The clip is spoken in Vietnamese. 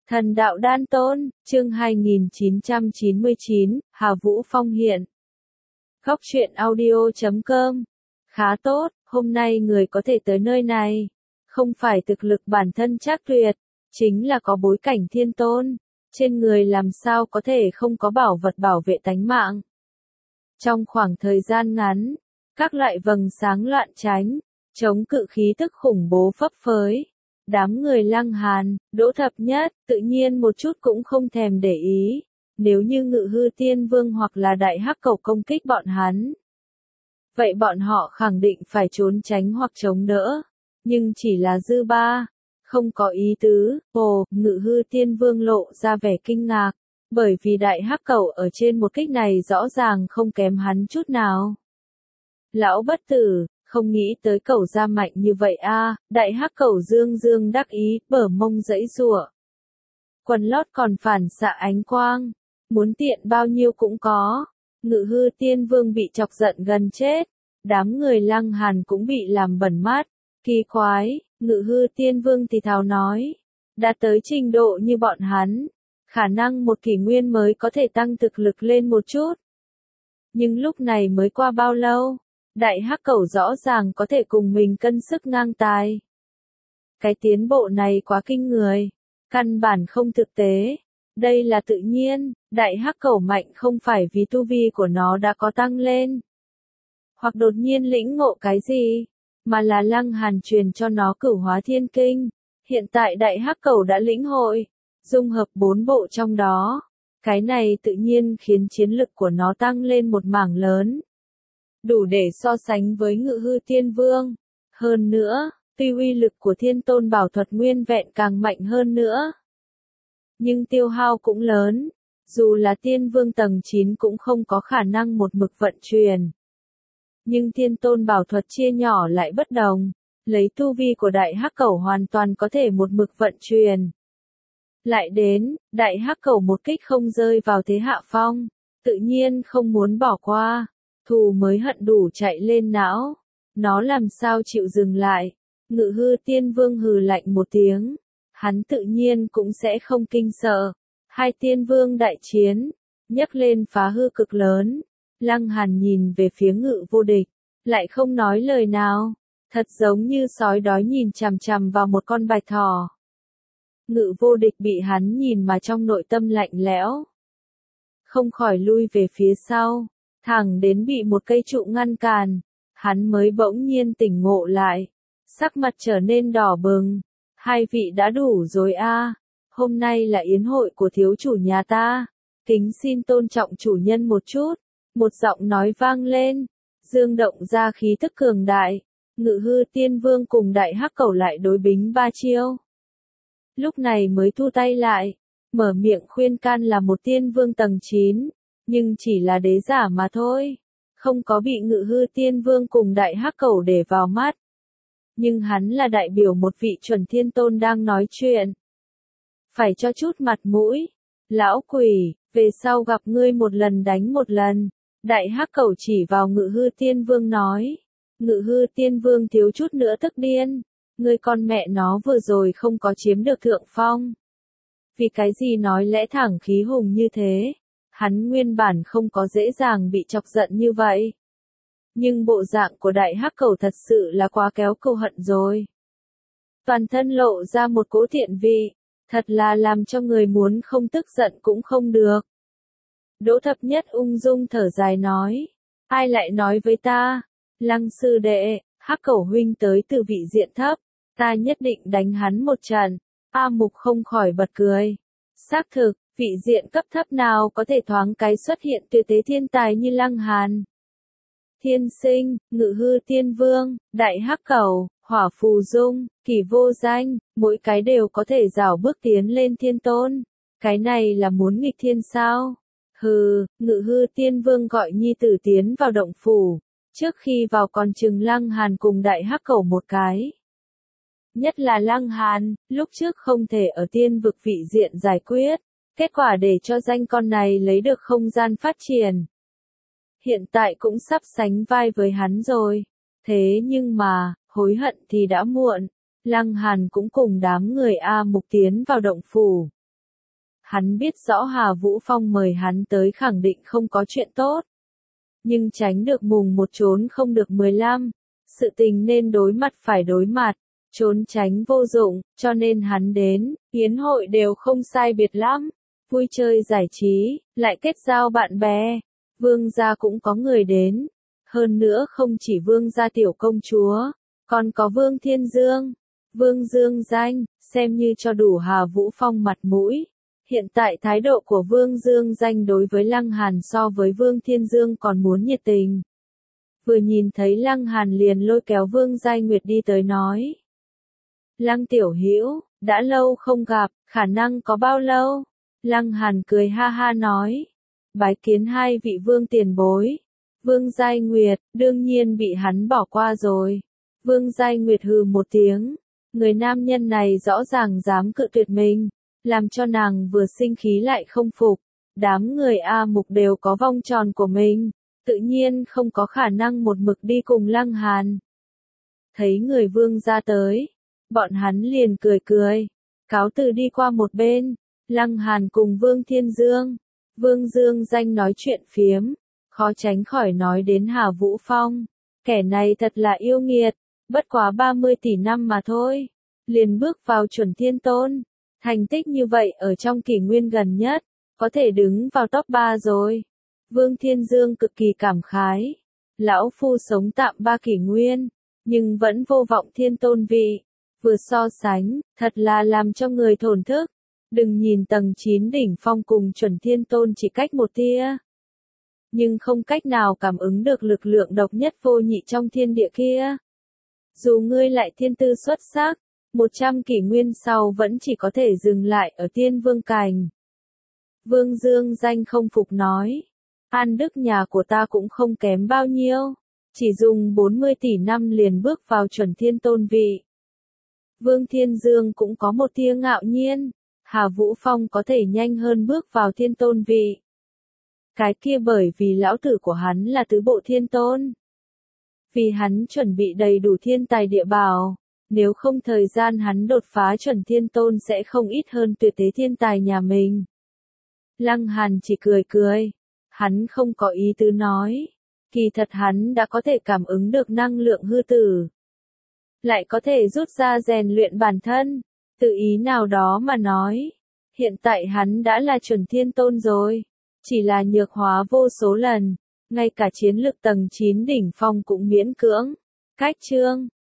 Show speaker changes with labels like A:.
A: Thần đạo đan tôn, chương 2999, Hà Vũ Phong hiện. Góc truyện audio.com. Khá tốt, hôm nay người có thể tới nơi này. Không phải thực lực bản thân chắc tuyệt, chính là có bối cảnh thiên tôn. Trên người làm sao có thể không có bảo vật bảo vệ tánh mạng. Trong khoảng thời gian ngắn, các loại vầng sáng loạn tránh, chống cự khí tức khủng bố phấp phới. Đám người Lăng Hàn, Đỗ Thập Nhất, tự nhiên một chút cũng không thèm để ý. Nếu như Ngự Hư Tiên Vương hoặc là Đại Hắc Cầu công kích bọn hắn, vậy bọn họ khẳng định phải trốn tránh hoặc chống đỡ. Nhưng chỉ là dư ba, không có ý tứ. Ồ, Ngự Hư Tiên Vương lộ ra vẻ kinh ngạc, bởi vì Đại Hắc Cầu ở trên một kích này rõ ràng không kém hắn chút nào. Lão bất tử, không nghĩ tới cẩu ra mạnh như vậy a. Đại Hắc Cẩu dương dương đắc ý, bờ mông giãy giụa. Quần lót còn phản xạ ánh quang, muốn tiện bao nhiêu cũng có. Ngự Hư Tiên Vương bị chọc giận gần chết, đám người Lăng Hàn cũng bị làm bẩn mắt. Kỳ quái, Ngự Hư Tiên Vương thì thào nói, đã tới trình độ như bọn hắn, khả năng một kỷ nguyên mới có thể tăng thực lực lên một chút. Nhưng lúc này mới qua bao lâu? Đại Hắc Cẩu rõ ràng có thể cùng mình cân sức ngang tài. Cái tiến bộ này quá kinh người, căn bản không thực tế. Đây là tự nhiên, Đại Hắc Cẩu mạnh không phải vì tu vi của nó đã có tăng lên, hoặc đột nhiên lĩnh ngộ cái gì, mà là Lăng Hàn truyền cho nó Cửu Hóa Thiên Kinh. Hiện tại Đại Hắc Cẩu đã lĩnh hội, dung hợp 4 bộ trong đó. Cái này tự nhiên khiến chiến lực của nó tăng lên một mảng lớn, đủ để so sánh với Ngự Hư Tiên Vương. Hơn nữa, tuy uy lực của Thiên Tôn Bảo Thuật nguyên vẹn càng mạnh hơn nữa, nhưng tiêu hao cũng lớn, dù là Tiên Vương tầng 9 cũng không có khả năng một mực vận chuyển. Nhưng Thiên Tôn Bảo Thuật chia nhỏ lại bất đồng, lấy tu vi của Đại Hắc Cẩu hoàn toàn có thể một mực vận chuyển. Lại đến, Đại Hắc Cẩu một kích không rơi vào thế hạ phong, tự nhiên không muốn bỏ qua. Thù mới hận đủ chạy lên não, nó làm sao chịu dừng lại. Ngự Hư Tiên Vương hừ lạnh một tiếng, hắn tự nhiên cũng sẽ không kinh sợ. Hai tiên vương đại chiến, nhấc lên phá hư cực lớn. Lăng Hàn nhìn về phía Ngự Vô Địch, lại không nói lời nào, thật giống như sói đói nhìn chằm chằm vào một con bạch thỏ. Ngự Vô Địch bị hắn nhìn mà trong nội tâm lạnh lẽo, không khỏi lui về phía sau. Thẳng đến bị một cây trụ ngăn cản, hắn mới bỗng nhiên tỉnh ngộ lại, sắc mặt trở nên đỏ bừng. Hai vị đã đủ rồi a, hôm nay là yến hội của thiếu chủ nhà ta, kính xin tôn trọng chủ nhân một chút. Một giọng nói vang lên, dương động ra khí tức cường đại. Ngự Hư Tiên Vương cùng Đại Hắc Cẩu lại đối bính 3 chiêu. Lúc này mới thu tay lại, mở miệng khuyên can là một tiên vương tầng 9. Nhưng chỉ là đế giả mà thôi, không có bị Ngự Hư Tiên Vương cùng Đại Hắc Cẩu để vào mắt. Nhưng hắn là đại biểu một vị chuẩn thiên tôn đang nói chuyện, phải cho chút mặt mũi. Lão quỷ, về sau gặp ngươi một lần đánh một lần. Đại Hắc Cẩu chỉ vào Ngự Hư Tiên Vương nói. Ngự Hư Tiên Vương thiếu chút nữa tức điên, ngươi con mẹ nó vừa rồi không có chiếm được thượng phong, vì cái gì nói lẽ thẳng khí hùng như thế. Hắn nguyên bản không có dễ dàng bị chọc giận như vậy. Nhưng bộ dạng của Đại Hắc Cẩu thật sự là quá kéo câu hận rồi. Toàn thân lộ ra một cỗ thiện vị, thật là làm cho người muốn không tức giận cũng không được. Đỗ Thập Nhất ung dung thở dài nói, ai lại nói với ta, Lăng sư đệ, Hắc Cẩu huynh tới từ vị diện thấp, ta nhất định đánh hắn một trận. A Mục không khỏi bật cười. Xác thực, vị diện cấp thấp nào có thể thoáng cái xuất hiện tuyệt thế thiên tài như Lăng Hàn. Thiên Sinh, Ngự Hư Tiên Vương, Đại Hắc Cẩu, Hỏa Phù Dung, Kỳ Vô Danh, mỗi cái đều có thể rảo bước tiến lên thiên tôn. Cái này là muốn nghịch thiên sao? Hừ, Ngự Hư Tiên Vương gọi nhi tử tiến vào động phủ, trước khi vào còn chừng Lăng Hàn cùng Đại Hắc Cẩu một cái. Nhất là Lăng Hàn, lúc trước không thể ở tiên vực vị diện giải quyết, kết quả để cho danh con này lấy được không gian phát triển. Hiện tại cũng sắp sánh vai với hắn rồi. Thế nhưng mà, hối hận thì đã muộn. Lăng Hàn cũng cùng đám người A Mục tiến vào động phủ. Hắn biết rõ Hà Vũ Phong mời hắn tới khẳng định không có chuyện tốt. Nhưng tránh được mùng một trốn không được 15. Sự tình nên đối mặt phải đối mặt. Trốn tránh vô dụng, cho nên hắn đến, yến hội đều không sai biệt lắm. Vui chơi giải trí, lại kết giao bạn bè. Vương gia cũng có người đến. Hơn nữa không chỉ vương gia tiểu công chúa, còn có Vương Thiên Dương, Vương Dương Danh, xem như cho đủ Hà Vũ Phong mặt mũi. Hiện tại thái độ của Vương Dương Danh đối với Lăng Hàn so với Vương Thiên Dương còn muốn nhiệt tình. Vừa nhìn thấy Lăng Hàn liền lôi kéo Vương Giai Nguyệt đi tới nói. Lăng tiểu hữu, đã lâu không gặp, khả năng có bao lâu? Lăng Hàn cười ha ha nói. Bái kiến hai vị vương tiền bối. Vương Giai Nguyệt, đương nhiên bị hắn bỏ qua rồi. Vương Giai Nguyệt hừ một tiếng. Người nam nhân này rõ ràng dám cự tuyệt mình. Làm cho nàng vừa sinh khí lại không phục. Đám người A Mục đều có vong tròn của mình. Tự nhiên không có khả năng một mực đi cùng Lăng Hàn. Thấy người vương ra tới. Bọn hắn liền cười cười. Cáo từ đi qua một bên. Lăng Hàn cùng Vương Thiên Dương. Vương Dương Danh nói chuyện phiếm. Khó tránh khỏi nói đến Hà Vũ Phong. Kẻ này thật là yêu nghiệt. Bất quá 30 tỷ năm mà thôi. Liền bước vào chuẩn thiên tôn. Thành tích như vậy ở trong kỷ nguyên gần nhất. Có thể đứng vào top 3 rồi. Vương Thiên Dương cực kỳ cảm khái. Lão phu sống tạm 3 kỷ nguyên. Nhưng vẫn vô vọng thiên tôn vị. Vừa so sánh, thật là làm cho người thổn thức. Đừng nhìn tầng 9 đỉnh phong cùng chuẩn thiên tôn chỉ cách một tia. Nhưng không cách nào cảm ứng được lực lượng độc nhất vô nhị trong thiên địa kia. Dù ngươi lại thiên tư xuất sắc, 100 kỷ nguyên sau vẫn chỉ có thể dừng lại ở tiên vương cảnh. Vương Dương Danh không phục nói. An đức nhà của ta cũng không kém bao nhiêu. Chỉ dùng 40 tỷ năm liền bước vào chuẩn thiên tôn vị. Vương Thiên Dương cũng có một tia ngạo nhiên. Hà Vũ Phong có thể nhanh hơn bước vào thiên tôn vị. Cái kia bởi vì lão tử của hắn là tứ bộ thiên tôn. Vì hắn chuẩn bị đầy đủ thiên tài địa bảo. Nếu không thời gian hắn đột phá chuẩn thiên tôn sẽ không ít hơn tuyệt thế thiên tài nhà mình. Lăng Hàn chỉ cười cười. Hắn không có ý tứ nói. Kỳ thật hắn đã có thể cảm ứng được năng lượng hư tử. Lại có thể rút ra rèn luyện bản thân. Tự ý nào đó mà nói. Hiện tại hắn đã là chuẩn thiên tôn rồi. Chỉ là nhược hóa vô số lần. Ngay cả chiến lực tầng 9 đỉnh phong cũng miễn cưỡng. Cách chương.